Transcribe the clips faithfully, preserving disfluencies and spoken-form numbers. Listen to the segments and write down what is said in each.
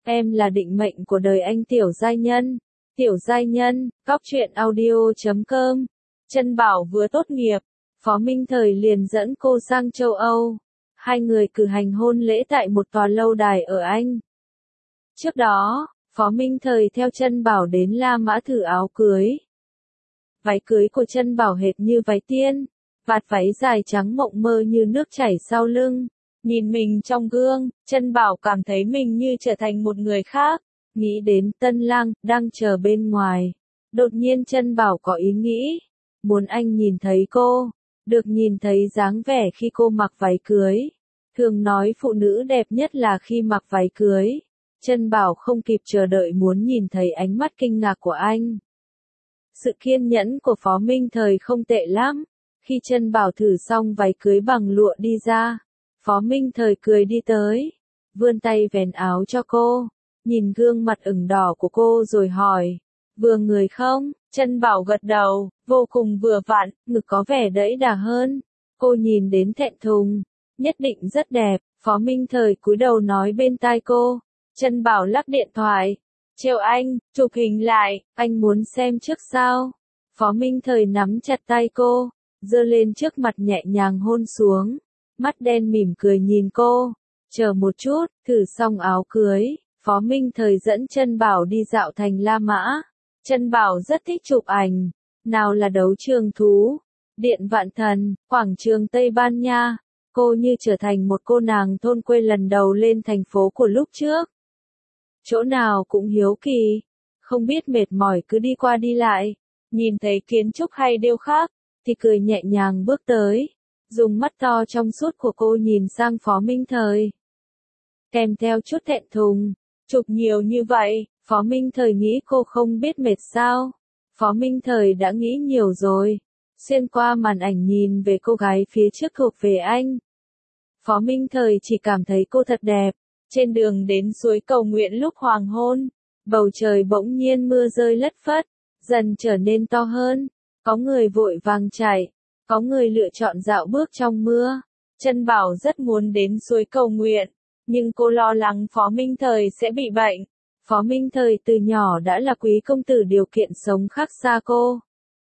Em là định mệnh của đời anh Tiểu Giai Nhân. Tiểu Giai Nhân, Cóc Truyện Audio chấm com. Trân Bảo vừa tốt nghiệp, Phó Minh Thời liền dẫn cô sang châu Âu. Hai người cử hành hôn lễ tại một tòa lâu đài ở Anh. Trước đó, Phó Minh Thời theo Trân Bảo đến La Mã thử áo cưới. Váy cưới của Trân Bảo hệt như váy tiên, vạt váy dài trắng mộng mơ như nước chảy sau lưng. Nhìn mình trong gương, Trân Bảo cảm thấy mình như trở thành một người khác. Nghĩ đến tân lang, đang chờ bên ngoài. Đột nhiên Trân Bảo có ý nghĩ. Muốn anh nhìn thấy cô. Được nhìn thấy dáng vẻ khi cô mặc váy cưới. Thường nói phụ nữ đẹp nhất là khi mặc váy cưới. Trân Bảo không kịp chờ đợi muốn nhìn thấy ánh mắt kinh ngạc của anh. Sự kiên nhẫn của Phó Minh Thời không tệ lắm. Khi Trân Bảo thử xong váy cưới bằng lụa đi ra, Phó Minh Thời cười đi tới, vươn tay vén áo cho cô, nhìn gương mặt ửng đỏ của cô rồi hỏi, vừa người không? Trân Bảo gật đầu, vô cùng vừa vặn, ngực có vẻ đẫy đà hơn. Cô nhìn đến thẹn thùng, nhất định rất đẹp. Phó Minh Thời cúi đầu nói bên tai cô. Trân Bảo lắc điện thoại. Trêu anh, chụp hình lại, anh muốn xem trước sao? Phó Minh Thời nắm chặt tay cô, giơ lên trước mặt nhẹ nhàng hôn xuống. Mắt đen mỉm cười nhìn cô. Chờ một chút, thử xong áo cưới, Phó Minh Thời dẫn Trân Bảo đi dạo thành La Mã. Trân Bảo rất thích chụp ảnh. Nào là đấu trường thú, điện Vạn Thần, quảng trường Tây Ban Nha. Cô như trở thành một cô nàng thôn quê lần đầu lên thành phố của lúc trước. Chỗ nào cũng hiếu kỳ, không biết mệt mỏi cứ đi qua đi lại, nhìn thấy kiến trúc hay điêu khắc, thì cười nhẹ nhàng bước tới, dùng mắt to trong suốt của cô nhìn sang Phó Minh Thời. Kèm theo chút thẹn thùng, chụp nhiều như vậy, Phó Minh Thời nghĩ cô không biết mệt sao. Phó Minh Thời đã nghĩ nhiều rồi, xuyên qua màn ảnh nhìn về cô gái phía trước thuộc về anh. Phó Minh Thời chỉ cảm thấy cô thật đẹp. Trên đường đến suối Cầu Nguyện lúc hoàng hôn, bầu trời bỗng nhiên mưa rơi lất phất, dần trở nên to hơn. Có người vội vàng chạy, có người lựa chọn dạo bước trong mưa. Trân Bảo rất muốn đến suối Cầu Nguyện, nhưng cô lo lắng Phó Minh Thời sẽ bị bệnh. Phó Minh Thời từ nhỏ đã là quý công tử điều kiện sống khác xa cô.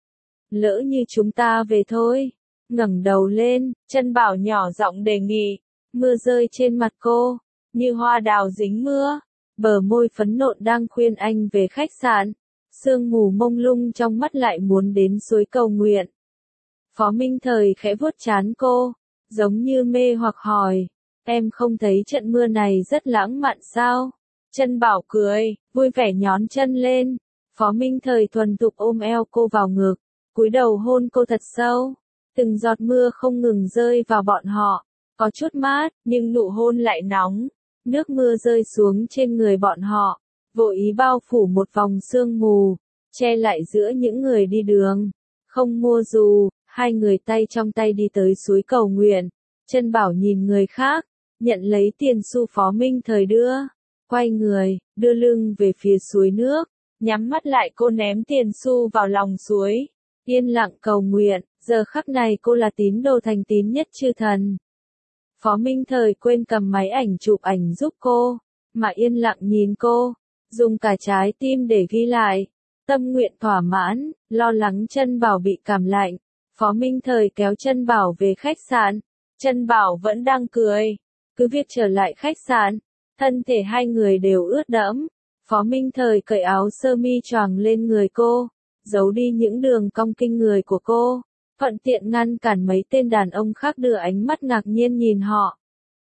Lỡ như chúng ta về thôi. Ngẩng đầu lên, Trân Bảo nhỏ giọng đề nghị. Mưa rơi trên mặt cô, như hoa đào dính mưa. Bờ môi phấn nộn đang khuyên anh về khách sạn. Sương mù mông lung trong mắt lại muốn đến suối Cầu Nguyện. Phó Minh Thời khẽ vuốt trán cô, giống như mê hoặc hỏi. Em không thấy trận mưa này rất lãng mạn sao? Trân Bảo cười, vui vẻ nhón chân lên. Phó Minh Thời thuần thục ôm eo cô vào ngực, cúi đầu hôn cô thật sâu. Từng giọt mưa không ngừng rơi vào bọn họ. Có chút mát, nhưng nụ hôn lại nóng. Nước mưa rơi xuống trên người bọn họ, vô ý bao phủ một vòng sương mù, che lại giữa những người đi đường. Không mua dù, hai người tay trong tay đi tới suối Cầu Nguyện. Trân Bảo nhìn người khác, nhận lấy tiền xu Phó Minh Thời đưa. Quay người, đưa lưng về phía suối nước, nhắm mắt lại cô ném tiền xu vào lòng suối. Yên lặng cầu nguyện, giờ khắc này cô là tín đồ thành tín nhất chư thần. Phó Minh Thời quên cầm máy ảnh chụp ảnh giúp cô, mà yên lặng nhìn cô, dùng cả trái tim để ghi lại. Tâm nguyện thỏa mãn, lo lắng Trân Bảo bị cảm lạnh. Phó Minh Thời kéo Trân Bảo về khách sạn. Trân Bảo vẫn đang cười. Cứ việc trở lại khách sạn, thân thể hai người đều ướt đẫm. Phó Minh Thời cởi áo sơ mi choàng lên người cô, giấu đi những đường cong kinh người của cô. Thuận tiện ngăn cản mấy tên đàn ông khác đưa ánh mắt ngạc nhiên nhìn họ.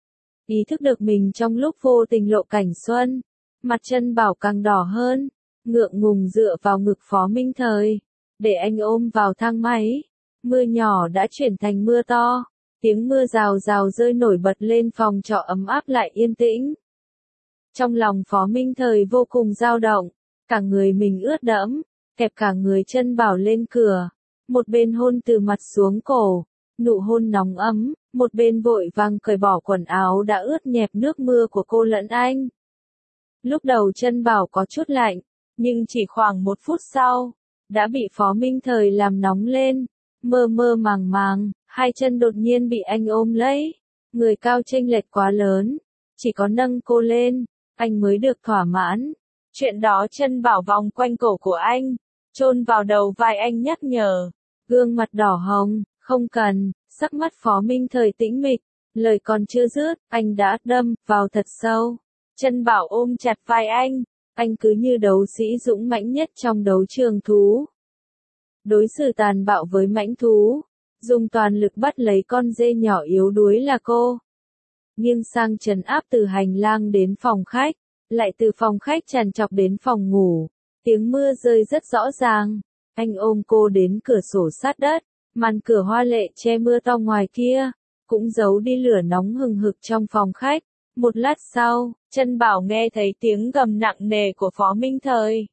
Ý thức được mình trong lúc vô tình lộ cảnh xuân, mặt Trân Bảo càng đỏ hơn, ngượng ngùng dựa vào ngực Phó Minh Thời, để anh ôm vào thang máy. Mưa nhỏ đã chuyển thành mưa to, tiếng mưa rào rào rơi nổi bật lên phòng trọ ấm áp lại yên tĩnh. Trong lòng Phó Minh Thời vô cùng dao động, cả người mình ướt đẫm, kẹp cả người Trân Bảo lên cửa. Một bên hôn từ mặt xuống cổ, nụ hôn nóng ấm, một bên vội vàng cởi bỏ quần áo đã ướt nhẹp nước mưa của cô lẫn anh. Lúc đầu Trân Bảo có chút lạnh, nhưng chỉ khoảng một phút sau, đã bị Phó Minh Thời làm nóng lên, mơ mơ màng màng, hai chân đột nhiên bị anh ôm lấy. Người cao chênh lệch quá lớn, chỉ có nâng cô lên, anh mới được thỏa mãn. Chuyện đó chân bảo vòng quanh cổ của anh, chôn vào đầu vai anh nhắc nhở. Gương mặt đỏ hồng, không cần, sắc mắt Phó Minh Thời tĩnh mịch, lời còn chưa dứt, anh đã đâm vào thật sâu. Chân bảo ôm chặt vai anh, anh cứ như đấu sĩ dũng mãnh nhất trong đấu trường thú. Đối xử tàn bạo với mãnh thú, dùng toàn lực bắt lấy con dê nhỏ yếu đuối là cô. Nghiêng sang trấn áp từ hành lang đến phòng khách, lại từ phòng khách tràn trọc đến phòng ngủ. Tiếng mưa rơi rất rõ ràng, anh ôm cô đến cửa sổ sát đất, màn cửa hoa lệ che mưa to ngoài kia, cũng giấu đi lửa nóng hừng hực trong phòng khách. Một lát sau, chân bảo nghe thấy tiếng gầm nặng nề của Phó Minh Thời.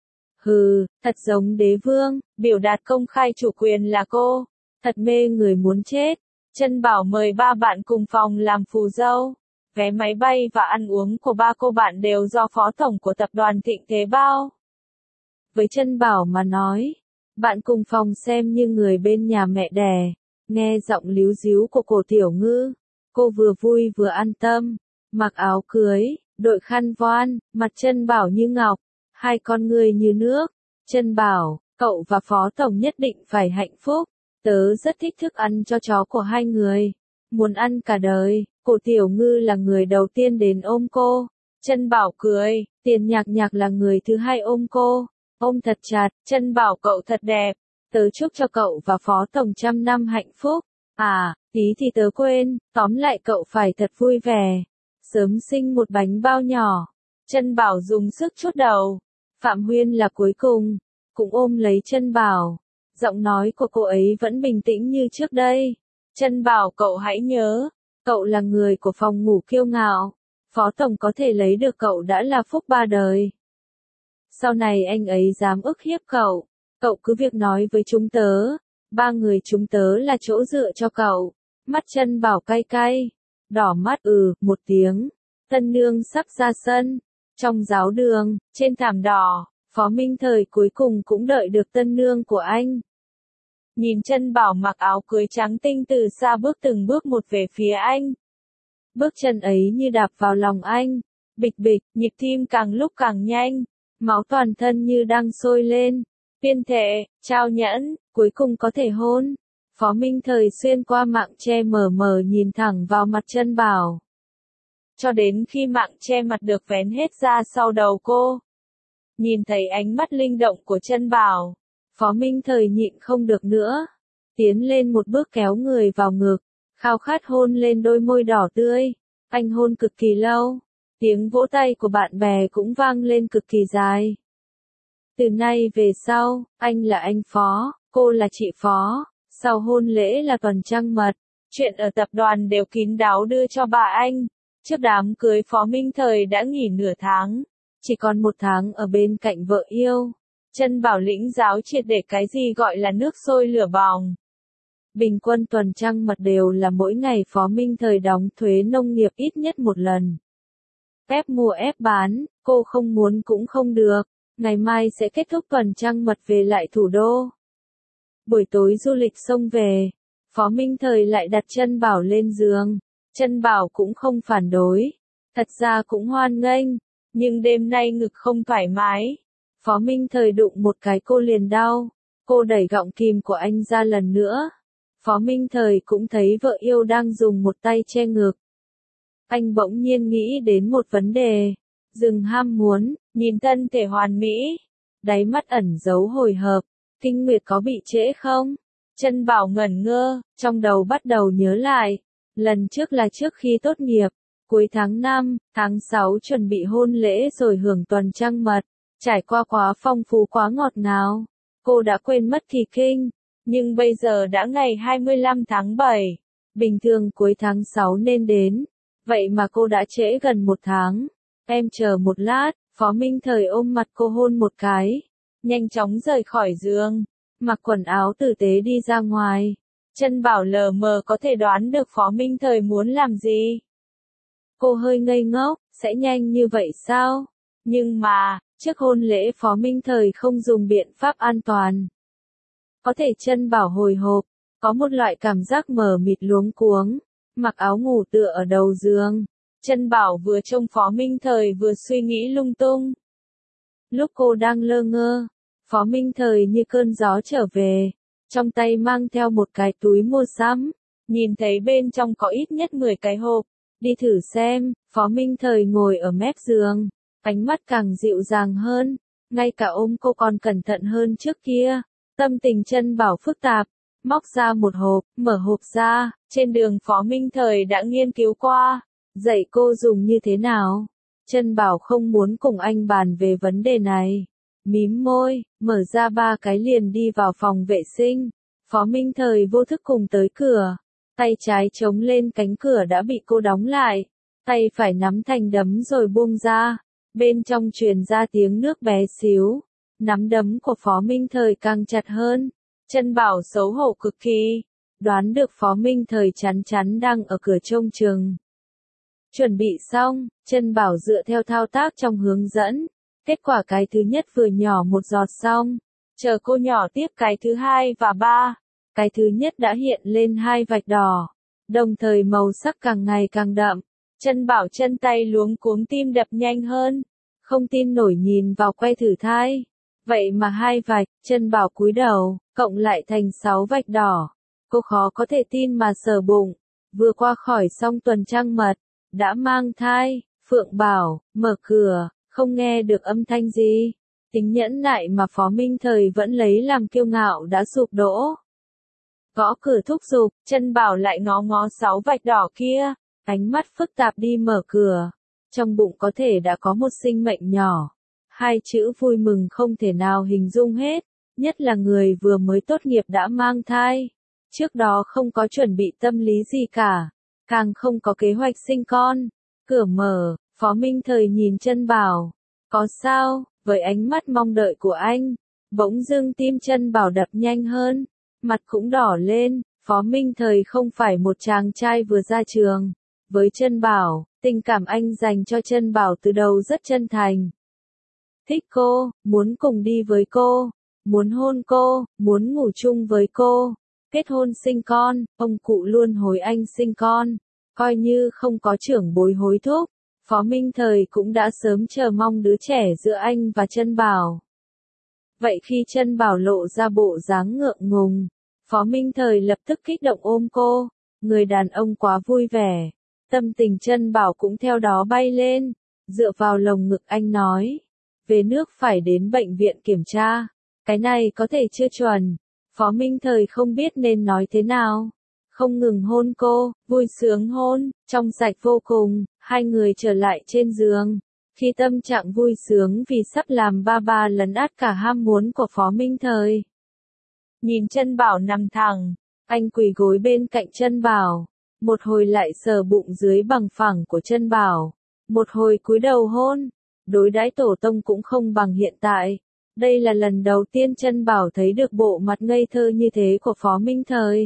Hừ, thật giống đế vương, biểu đạt công khai chủ quyền là cô, thật mê người muốn chết. Chân bảo mời ba bạn cùng phòng làm phù dâu. Vé máy bay và ăn uống của ba cô bạn đều do phó tổng của tập đoàn Thịnh Thế bao. Với chân bảo mà nói, bạn cùng phòng xem như người bên nhà mẹ đẻ. Nghe giọng líu díu của cổ Tiểu Ngư, cô vừa vui vừa an tâm. Mặc áo cưới, đội khăn voan, mặt chân bảo như ngọc, hai con người như nước. Chân bảo, cậu và phó tổng nhất định phải hạnh phúc. Tớ rất thích thức ăn cho chó của hai người. Muốn ăn cả đời. Cổ Tiểu Ngư là người đầu tiên đến ôm cô. Chân bảo cười, Tiền Nhạc Nhạc là người thứ hai ôm cô. Ôm thật chặt, chân bảo cậu thật đẹp. Tớ chúc cho cậu và phó tổng trăm năm hạnh phúc. À, tí thì tớ quên, tóm lại cậu phải thật vui vẻ. Sớm sinh một bánh bao nhỏ. Chân bảo dùng sức chốt đầu. Phạm Huyên là cuối cùng, cũng ôm lấy chân bảo. Giọng nói của cô ấy vẫn bình tĩnh như trước đây. Chân bảo cậu hãy nhớ, cậu là người của phòng ngủ kiêu ngạo. Phó tổng có thể lấy được cậu đã là phúc ba đời. Sau này anh ấy dám ức hiếp cậu, cậu cứ việc nói với chúng tớ. Ba người chúng tớ là chỗ dựa cho cậu. Mắt chân bảo cay cay, đỏ mắt ừ, một tiếng. Tân nương sắp ra sân. Trong giáo đường, trên thảm đỏ, Phó Minh Thời cuối cùng cũng đợi được tân nương của anh. Nhìn chân bảo mặc áo cưới trắng tinh từ xa bước từng bước một về phía anh. Bước chân ấy như đạp vào lòng anh. Bịch bịch, nhịp tim càng lúc càng nhanh. Máu toàn thân như đang sôi lên. Tuyên thệ, trao nhẫn, cuối cùng có thể hôn. Phó Minh Thời xuyên qua mạng che mờ mờ nhìn thẳng vào mặt chân bảo. Cho đến khi mạng che mặt được vén hết ra sau đầu cô. Nhìn thấy ánh mắt linh động của chân bảo. Phó Minh Thời nhịn không được nữa. Tiến lên một bước kéo người vào ngực. Khao khát hôn lên đôi môi đỏ tươi. Anh hôn cực kỳ lâu. Tiếng vỗ tay của bạn bè cũng vang lên cực kỳ dài. Từ nay về sau, anh là anh Phó, cô là chị Phó. Sau hôn lễ là tuần trăng mật. Chuyện ở tập đoàn đều kín đáo đưa cho bà anh. Trước đám cưới Phó Minh Thời đã nghỉ nửa tháng. Chỉ còn một tháng ở bên cạnh vợ yêu. Chân bảo lĩnh giáo triệt để cái gì gọi là nước sôi lửa bỏng. Bình quân tuần trăng mật đều là mỗi ngày Phó Minh Thời đóng thuế nông nghiệp ít nhất một lần. Ép mua ép bán, cô không muốn cũng không được. Ngày mai sẽ kết thúc tuần trăng mật về lại thủ đô. Buổi tối du lịch sông về, Phó Minh Thời lại đặt chân bảo lên giường. Chân bảo cũng không phản đối. Thật ra cũng hoan nghênh. Nhưng đêm nay ngực không thoải mái. Phó Minh Thời đụng một cái cô liền đau. Cô đẩy gọng kìm của anh ra lần nữa. Phó Minh Thời cũng thấy vợ yêu đang dùng một tay che ngực. Anh bỗng nhiên nghĩ đến một vấn đề. Dừng ham muốn, nhìn thân thể hoàn mỹ. Đáy mắt ẩn giấu hồi hộp. Kinh nguyệt có bị trễ không? Chân bảo ngẩn ngơ, trong đầu bắt đầu nhớ lại. Lần trước là trước khi tốt nghiệp. Cuối tháng năm, tháng sáu chuẩn bị hôn lễ rồi hưởng tuần trăng mật. Trải qua quá phong phú quá ngọt ngào. Cô đã quên mất kỳ kinh. Nhưng bây giờ đã ngày hai mươi lăm tháng bảy. Bình thường cuối tháng sáu nên đến. Vậy mà cô đã trễ gần một tháng. Em chờ một lát, Phó Minh Thời ôm mặt cô hôn một cái. Nhanh chóng rời khỏi giường. Mặc quần áo tử tế đi ra ngoài. Chân bảo lờ mờ có thể đoán được Phó Minh Thời muốn làm gì. Cô hơi ngây ngốc, sẽ nhanh như vậy sao? Nhưng mà, trước hôn lễ Phó Minh Thời không dùng biện pháp an toàn. Có thể chân bảo hồi hộp, có một loại cảm giác mờ mịt luống cuống. Mặc áo ngủ tựa ở đầu giường. Trân Bảo vừa trông Phó Minh Thời vừa suy nghĩ lung tung. Lúc cô đang lơ ngơ, Phó Minh Thời như cơn gió trở về, trong tay mang theo một cái túi mua sắm, nhìn thấy bên trong có ít nhất mười cái hộp, đi thử xem. Phó Minh Thời ngồi ở mép giường, ánh mắt càng dịu dàng hơn, ngay cả ôm cô còn cẩn thận hơn trước kia. Tâm tình Trân Bảo phức tạp, móc ra một hộp, mở hộp ra, trên đường Phó Minh Thời đã nghiên cứu qua, dạy cô dùng như thế nào. Trân Bảo không muốn cùng anh bàn về vấn đề này. Mím môi, mở ra ba cái liền đi vào phòng vệ sinh. Phó Minh Thời vô thức cùng tới cửa. Tay trái chống lên cánh cửa đã bị cô đóng lại. Tay phải nắm thành đấm rồi buông ra. Bên trong truyền ra tiếng nước bé xíu. Nắm đấm của Phó Minh Thời càng chặt hơn. Trân Bảo xấu hổ cực kỳ. Đoán được Phó Minh Thời chắn chắn đang ở cửa trông chừng. Chuẩn bị xong, Trân Bảo dựa theo thao tác trong hướng dẫn. Kết quả cái thứ nhất vừa nhỏ một giọt xong. Chờ cô nhỏ tiếp cái thứ hai và ba. Cái thứ nhất đã hiện lên hai vạch đỏ. Đồng thời màu sắc càng ngày càng đậm. Trân Bảo chân tay luống cuống tim đập nhanh hơn. Không tin nổi nhìn vào que thử thai. Vậy mà hai vạch, Trân Bảo cúi đầu, cộng lại thành sáu vạch đỏ. Cô khó có thể tin mà sờ bụng. Vừa qua khỏi xong tuần trăng mật. Đã mang thai. Phượng bảo, mở cửa, không nghe được âm thanh gì. Tính nhẫn nại mà Phó Minh Thời vẫn lấy làm kiêu ngạo đã sụp đổ. Gõ cửa thúc giục, Trân Bảo lại ngó ngó sáu vạch đỏ kia, ánh mắt phức tạp đi mở cửa. Trong bụng có thể đã có một sinh mệnh nhỏ. Hai chữ vui mừng không thể nào hình dung hết, nhất là người vừa mới tốt nghiệp đã mang thai. Trước đó không có chuẩn bị tâm lý gì cả, càng không có kế hoạch sinh con. Cửa mở, Phó Minh Thời nhìn Trân Bảo. Có sao? Với ánh mắt mong đợi của anh, bỗng dưng tim Trân Bảo đập nhanh hơn, mặt cũng đỏ lên. Phó Minh Thời không phải một chàng trai vừa ra trường. Với Trân Bảo, tình cảm anh dành cho Trân Bảo từ đầu rất chân thành. Thích cô, muốn cùng đi với cô, muốn hôn cô, muốn ngủ chung với cô, kết hôn sinh con. Ông cụ luôn hối anh sinh con, coi như không có trưởng bối hối thúc. Phó Minh Thời cũng đã sớm chờ mong đứa trẻ giữa anh và Trân Bảo. Vậy khi Trân Bảo lộ ra bộ dáng ngượng ngùng, Phó Minh Thời lập tức kích động ôm cô. Người đàn ông quá vui vẻ, tâm tình Trân Bảo cũng theo đó bay lên, dựa vào lồng ngực anh nói. Về nước phải đến bệnh viện kiểm tra, cái này có thể chưa chuẩn. Phó Minh Thời không biết nên nói thế nào. Không ngừng hôn cô, vui sướng hôn, trong sạch vô cùng. Hai người trở lại trên giường. Khi tâm trạng vui sướng vì sắp làm ba ba lấn át cả ham muốn của Phó Minh Thời. Nhìn Trân Bảo nằm thẳng, anh quỳ gối bên cạnh Trân Bảo. Một hồi lại sờ bụng dưới bằng phẳng của Trân Bảo. Một hồi cúi đầu hôn. Đối đãi tổ tông cũng không bằng hiện tại. Đây là lần đầu tiên Trân Bảo thấy được bộ mặt ngây thơ như thế của Phó Minh Thời.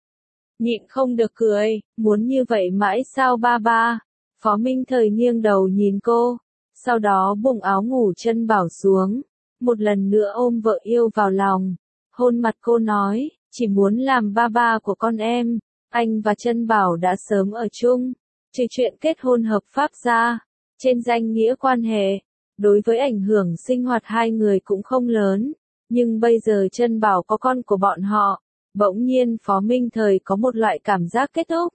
Nhịn không được cười, muốn như vậy mãi sao ba ba. Phó Minh Thời nghiêng đầu nhìn cô, sau đó buông áo ngủ Trân Bảo xuống, một lần nữa ôm vợ yêu vào lòng, hôn mặt cô nói, chỉ muốn làm ba ba của con em. Anh và Trân Bảo đã sớm ở chung, trừ chuyện kết hôn hợp pháp ra, trên danh nghĩa quan hệ, đối với ảnh hưởng sinh hoạt hai người cũng không lớn, nhưng bây giờ Trân Bảo có con của bọn họ, bỗng nhiên Phó Minh Thời có một loại cảm giác kết thúc.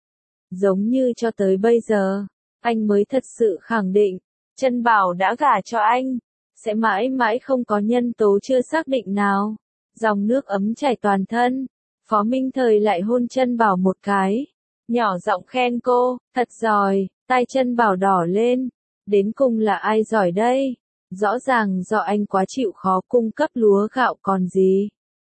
Giống như cho tới bây giờ, anh mới thật sự khẳng định, Trân Bảo đã gả cho anh, sẽ mãi mãi không có nhân tố chưa xác định nào. Dòng nước ấm chảy toàn thân, Phó Minh Thời lại hôn Trân Bảo một cái, nhỏ giọng khen cô, thật giỏi. Tai Trân Bảo đỏ lên, đến cùng là ai giỏi đây? Rõ ràng do anh quá chịu khó cung cấp lúa gạo còn gì.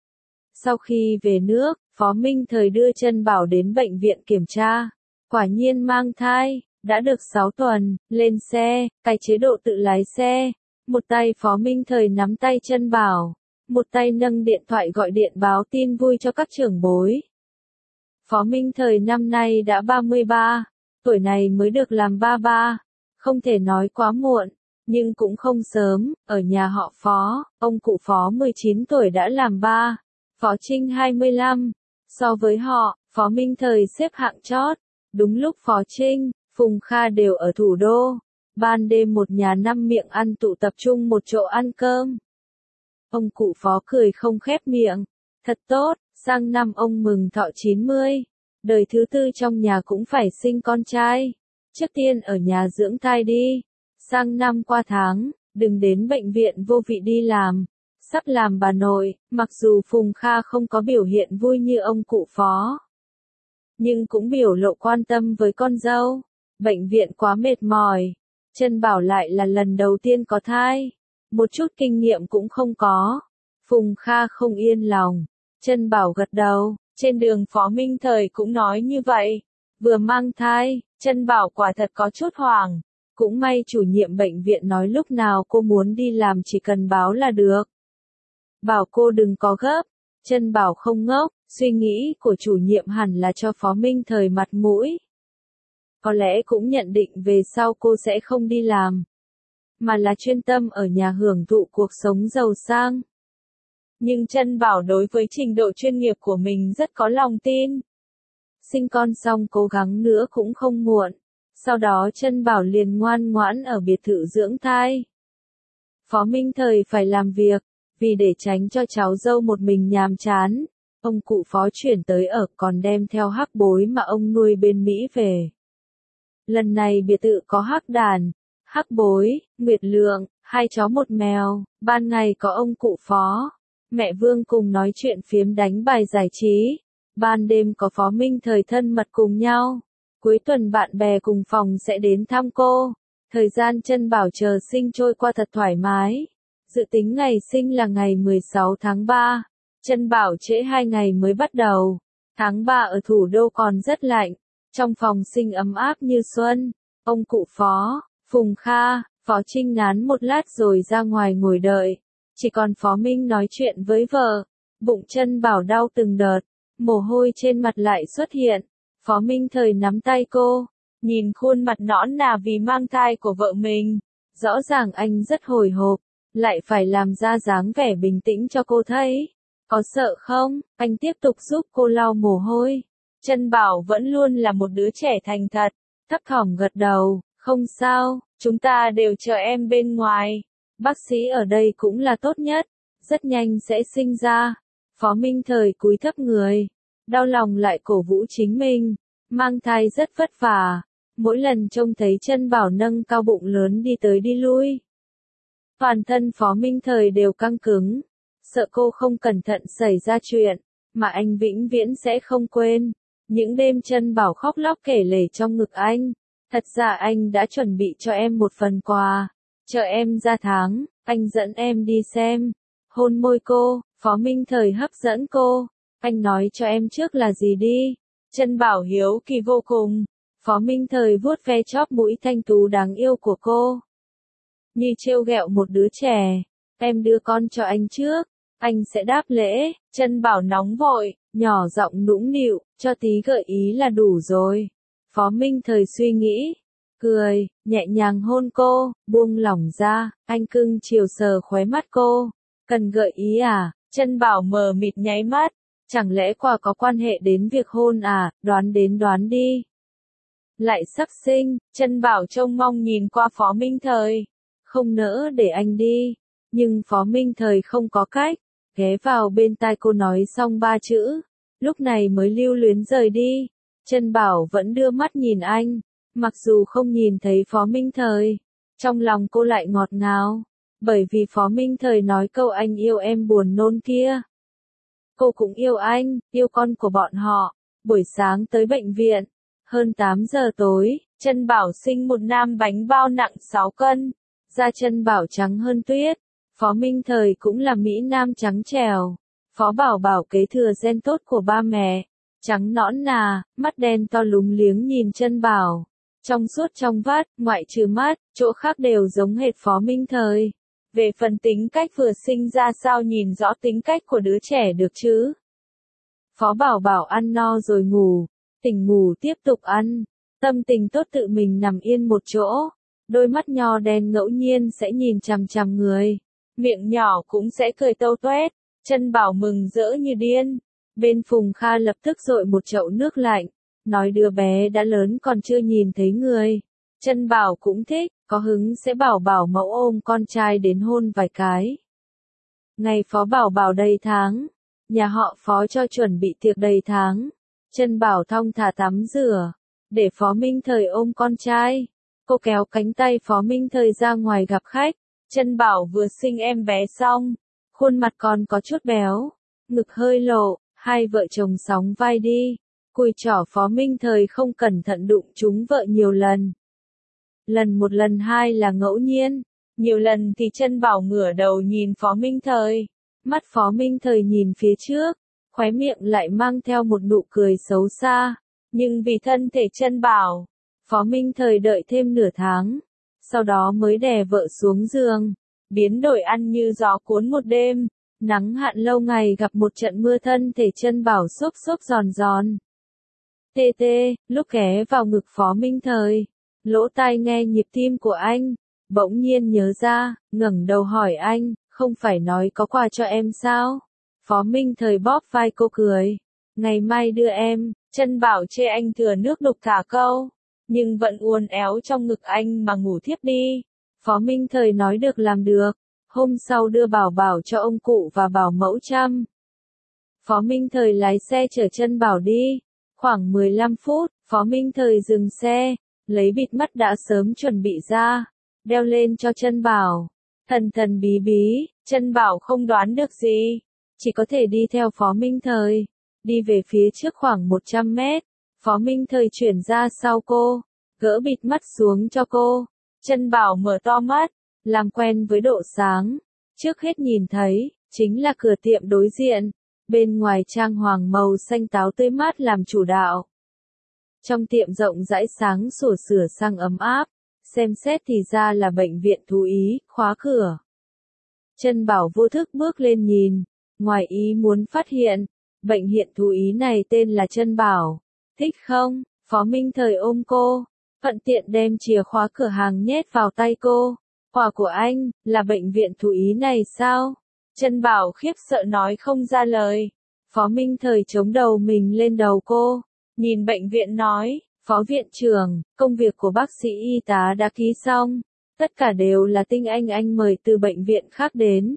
Sau khi về nước, Phó Minh Thời đưa Trân Bảo đến bệnh viện kiểm tra. Quả nhiên mang thai, đã được sáu tuần, lên xe, cài chế độ tự lái xe. Một tay Phó Minh Thời nắm tay Trân Bảo, một tay nâng điện thoại gọi điện báo tin vui cho các trưởng bối. Phó Minh Thời năm nay đã ba mươi ba, tuổi này mới được làm ba ba. Không thể nói quá muộn, nhưng cũng không sớm. Ở nhà họ Phó, ông cụ Phó mười chín tuổi đã làm ba, Phó Trinh hai mươi lăm. So với họ, Phó Minh Thời xếp hạng chót. Đúng lúc Phó Trinh, Phùng Kha đều ở thủ đô. Ban đêm một nhà năm miệng ăn tụ tập trung một chỗ ăn cơm. Ông cụ Phó cười không khép miệng. Thật tốt, sang năm ông mừng thọ chín mươi. Đời thứ tư trong nhà cũng phải sinh con trai. Trước tiên ở nhà dưỡng thai đi. Sang năm qua tháng, đừng đến bệnh viện vô vị đi làm. Sắp làm bà nội, mặc dù Phùng Kha không có biểu hiện vui như ông cụ Phó. Nhưng cũng biểu lộ quan tâm với con dâu. Bệnh viện quá mệt mỏi. Trân Bảo lại là lần đầu tiên có thai. Một chút kinh nghiệm cũng không có. Phùng Kha không yên lòng. Trân Bảo gật đầu. Trên đường Phó Minh Thời cũng nói như vậy. Vừa mang thai, Trân Bảo quả thật có chút hoảng. Cũng may chủ nhiệm bệnh viện nói lúc nào cô muốn đi làm chỉ cần báo là được. Bảo cô đừng có gấp. Trân Bảo không ngốc, suy nghĩ của chủ nhiệm hẳn là cho Phó Minh Thời mặt mũi. Có lẽ cũng nhận định về sau cô sẽ không đi làm. Mà là chuyên tâm ở nhà hưởng thụ cuộc sống giàu sang. Nhưng Trân Bảo đối với trình độ chuyên nghiệp của mình rất có lòng tin. Sinh con xong cố gắng nữa cũng không muộn. Sau đó Trân Bảo liền ngoan ngoãn ở biệt thự dưỡng thai. Phó Minh Thời phải làm việc, vì để tránh cho cháu dâu một mình nhàm chán. Ông cụ Phó chuyển tới ở còn đem theo hắc bối mà ông nuôi bên Mỹ về. Lần này biệt thự có hắc đàn, hắc bối, nguyệt lượng, hai chó một mèo, ban ngày có ông cụ Phó. Mẹ Vương cùng nói chuyện phiếm đánh bài giải trí. Ban đêm có Phó Minh Thời thân mật cùng nhau. Cuối tuần bạn bè cùng phòng sẽ đến thăm cô. Thời gian Trân Bảo chờ sinh trôi qua thật thoải mái. Dự tính ngày sinh là ngày mười sáu tháng ba. Trân Bảo trễ hai ngày mới bắt đầu. Tháng ba ở thủ đô còn rất lạnh. Trong phòng sinh ấm áp như xuân. Ông cụ Phó, Phùng Kha, Phó Trinh nán một lát rồi ra ngoài ngồi đợi. Chỉ còn Phó Minh nói chuyện với vợ. Bụng Trân Bảo đau từng đợt. Mồ hôi trên mặt lại xuất hiện. Phó Minh Thời nắm tay cô. Nhìn khuôn mặt nõn nà vì mang thai của vợ mình. Rõ ràng anh rất hồi hộp. Lại phải làm ra dáng vẻ bình tĩnh cho cô thấy. Có sợ không? Anh tiếp tục giúp cô lau mồ hôi. Trân Bảo vẫn luôn là một đứa trẻ thành thật. Thấp thỏm gật đầu. Không sao, chúng ta đều chờ em bên ngoài. Bác sĩ ở đây cũng là tốt nhất. Rất nhanh sẽ sinh ra. Phó Minh Thời cúi thấp người. Đau lòng lại cổ vũ chính mình. Mang thai rất vất vả. Mỗi lần trông thấy Trân Bảo nâng cao bụng lớn đi tới đi lui. Toàn thân Phó Minh Thời đều căng cứng. Sợ cô không cẩn thận xảy ra chuyện. Mà anh vĩnh viễn sẽ không quên. Những đêm Trân Bảo khóc lóc kể lể trong ngực anh. Thật ra anh đã chuẩn bị cho em một phần quà. Chờ em ra tháng, anh dẫn em đi xem. Hôn môi cô, Phó Minh Thời hấp dẫn cô. Anh nói cho em trước là gì đi. Trân Bảo hiếu kỳ vô cùng. Phó Minh Thời vuốt ve chóp mũi thanh tú đáng yêu của cô. Như trêu ghẹo một đứa trẻ. Em đưa con cho anh trước. Anh sẽ đáp lễ. Trân Bảo nóng vội, nhỏ giọng nũng nịu, cho tí gợi ý là đủ rồi. Phó Minh Thời suy nghĩ. Cười, nhẹ nhàng hôn cô, buông lỏng ra. Anh cưng chiều sờ khóe mắt cô. Cần gợi ý à? Trân Bảo mờ mịt nháy mắt. Chẳng lẽ quà có quan hệ đến việc hôn à? Đoán đến đoán đi. Lại sắp sinh, Trân Bảo trông mong nhìn qua Phó Minh Thời. Không nỡ để anh đi. Nhưng Phó Minh Thời không có cách. Ghé vào bên tai cô nói xong ba chữ. Lúc này mới lưu luyến rời đi. Trân Bảo vẫn đưa mắt nhìn anh. Mặc dù không nhìn thấy Phó Minh Thời. Trong lòng cô lại ngọt ngào. Bởi vì Phó Minh Thời nói câu anh yêu em buồn nôn kia. Cô cũng yêu anh, yêu con của bọn họ. Buổi sáng tới bệnh viện. Hơn tám giờ tối, Trân Bảo sinh một nam bánh bao nặng sáu cân. Da Trân Bảo trắng hơn tuyết. Phó Minh Thời cũng là Mỹ Nam trắng trẻo. Phó Bảo Bảo kế thừa gen tốt của ba mẹ. Trắng nõn nà, mắt đen to lúng liếng nhìn Trân Bảo. Trong suốt trong vắt, ngoại trừ mắt, chỗ khác đều giống hệt Phó Minh Thời. Về phần tính cách vừa sinh ra sao nhìn rõ tính cách của đứa trẻ được chứ? Phó Bảo Bảo ăn no rồi ngủ. Tỉnh ngủ tiếp tục ăn. Tâm tình tốt tự mình nằm yên một chỗ. Đôi mắt nho đen ngẫu nhiên sẽ nhìn chằm chằm người. Miệng nhỏ cũng sẽ cười tâu toét. Trân Bảo mừng rỡ như điên. Bên Phùng Kha lập tức dội một chậu nước lạnh. nói đứa bé đã lớn còn chưa nhìn thấy người. Trân Bảo cũng thích, có hứng sẽ bảo bảo mẫu ôm con trai đến hôn vài cái. Ngày Phó Bảo Bảo đầy tháng, nhà họ Phó cho chuẩn bị tiệc đầy tháng. Trân Bảo thong thả tắm rửa, để Phó Minh Thời ôm con trai. Cô kéo cánh tay Phó Minh Thời ra ngoài gặp khách. Trân Bảo vừa sinh em bé xong, khuôn mặt còn có chút béo, ngực hơi lộ, hai vợ chồng sóng vai đi. Cùi chỏ Phó Minh Thời không cẩn thận đụng trúng vợ nhiều lần. Lần một lần hai là ngẫu nhiên, nhiều lần thì Trân Bảo ngửa đầu nhìn Phó Minh Thời. Mắt Phó Minh Thời nhìn phía trước, khóe miệng lại mang theo một nụ cười xấu xa. Nhưng vì thân thể Trân Bảo, Phó Minh Thời đợi thêm nửa tháng, sau đó mới đè vợ xuống giường, biến đổi ăn như gió cuốn một đêm. Nắng hạn lâu ngày gặp một trận mưa, thân thể Trân Bảo xốp xốp giòn giòn. Tê tê, lúc ghé vào ngực Phó Minh Thời, lỗ tai nghe nhịp tim của anh, bỗng nhiên nhớ ra, ngẩng đầu hỏi anh, không phải nói có quà cho em sao? Phó Minh Thời bóp vai cô cười, ngày mai đưa em. Trân Bảo chê anh thừa nước đục thả câu, nhưng vẫn uốn éo trong ngực anh mà ngủ thiếp đi. Phó Minh Thời nói được làm được, hôm sau đưa Bảo Bảo cho ông cụ và bảo mẫu chăm. Phó Minh Thời lái xe chở Trân Bảo đi, khoảng mười lăm phút, Phó Minh Thời dừng xe, lấy bịt mắt đã sớm chuẩn bị ra, đeo lên cho Trân Bảo. Thần thần bí bí, Trân Bảo không đoán được gì, chỉ có thể đi theo Phó Minh Thời. Đi về phía trước khoảng một trăm mét, Phó Minh Thời chuyển ra sau cô, gỡ bịt mắt xuống cho cô. Trân Bảo mở to mắt, làm quen với độ sáng. Trước hết nhìn thấy, chính là cửa tiệm đối diện. Bên ngoài trang hoàng màu xanh táo tươi mát làm chủ đạo. Trong tiệm rộng rãi sáng sủa sửa sang ấm áp, xem xét thì ra là bệnh viện thú y, khóa cửa. Trân Bảo vô thức bước lên nhìn, ngoài ý muốn phát hiện, bệnh viện thú y này tên là Trân Bảo. Thích không? Phó Minh Thời ôm cô, thuận tiện đem chìa khóa cửa hàng nhét vào tay cô. Quà của anh, là bệnh viện thú y này sao? Trân Bảo khiếp sợ nói không ra lời. Phó Minh Thời chống đầu mình lên đầu cô, nhìn bệnh viện nói, Phó viện trưởng, công việc của bác sĩ y tá đã ký xong, tất cả đều là tinh anh anh mời từ bệnh viện khác đến.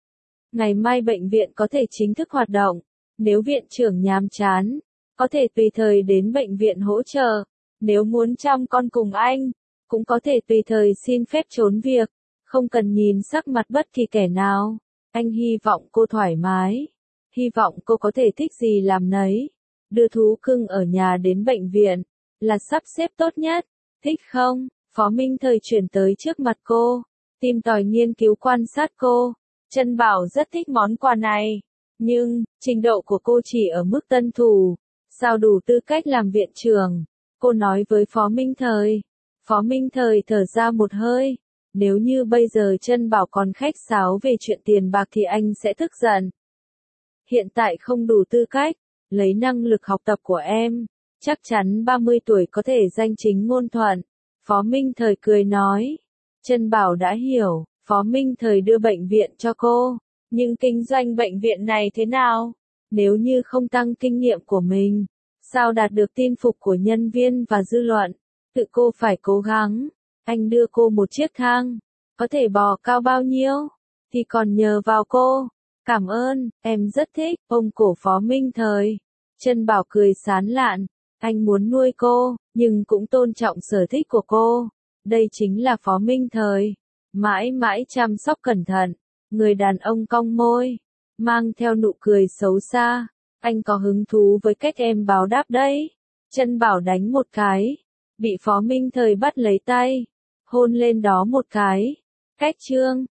Ngày mai bệnh viện có thể chính thức hoạt động, nếu viện trưởng nhàm chán, có thể tùy thời đến bệnh viện hỗ trợ, nếu muốn chăm con cùng anh, cũng có thể tùy thời xin phép trốn việc, không cần nhìn sắc mặt bất kỳ kẻ nào. Anh hy vọng cô thoải mái, hy vọng cô có thể thích gì làm nấy. Đưa thú cưng ở nhà đến bệnh viện, là sắp xếp tốt nhất. Thích không? Phó Minh Thời chuyển tới trước mặt cô, tìm tòi nghiên cứu quan sát cô. Trân Bảo rất thích món quà này, nhưng, trình độ của cô chỉ ở mức tân thủ, sao đủ tư cách làm viện trưởng? Cô nói với Phó Minh Thời. Phó Minh Thời thở ra một hơi. Nếu như bây giờ Trân Bảo còn khách sáo về chuyện tiền bạc thì anh sẽ tức giận. Hiện tại không đủ tư cách, lấy năng lực học tập của em, chắc chắn ba mươi tuổi có thể danh chính ngôn thuận. Phó Minh Thời cười nói. Trân Bảo đã hiểu, Phó Minh Thời đưa bệnh viện cho cô, nhưng kinh doanh bệnh viện này thế nào? Nếu như không tăng kinh nghiệm của mình, sao đạt được tin phục của nhân viên và dư luận? Tự cô phải cố gắng. Anh đưa cô một chiếc thang, có thể bò cao bao nhiêu, thì còn nhờ vào cô. Cảm ơn, em rất thích, ôm cổ Phó Minh Thời. Trân Bảo cười sán lạn, anh muốn nuôi cô, nhưng cũng tôn trọng sở thích của cô. Đây chính là Phó Minh Thời, mãi mãi chăm sóc cẩn thận. Người đàn ông cong môi, mang theo nụ cười xấu xa. Anh có hứng thú với cách em báo đáp đấy. Trân Bảo đánh một cái, bị Phó Minh Thời bắt lấy tay, hôn lên đó một cái. Cách chương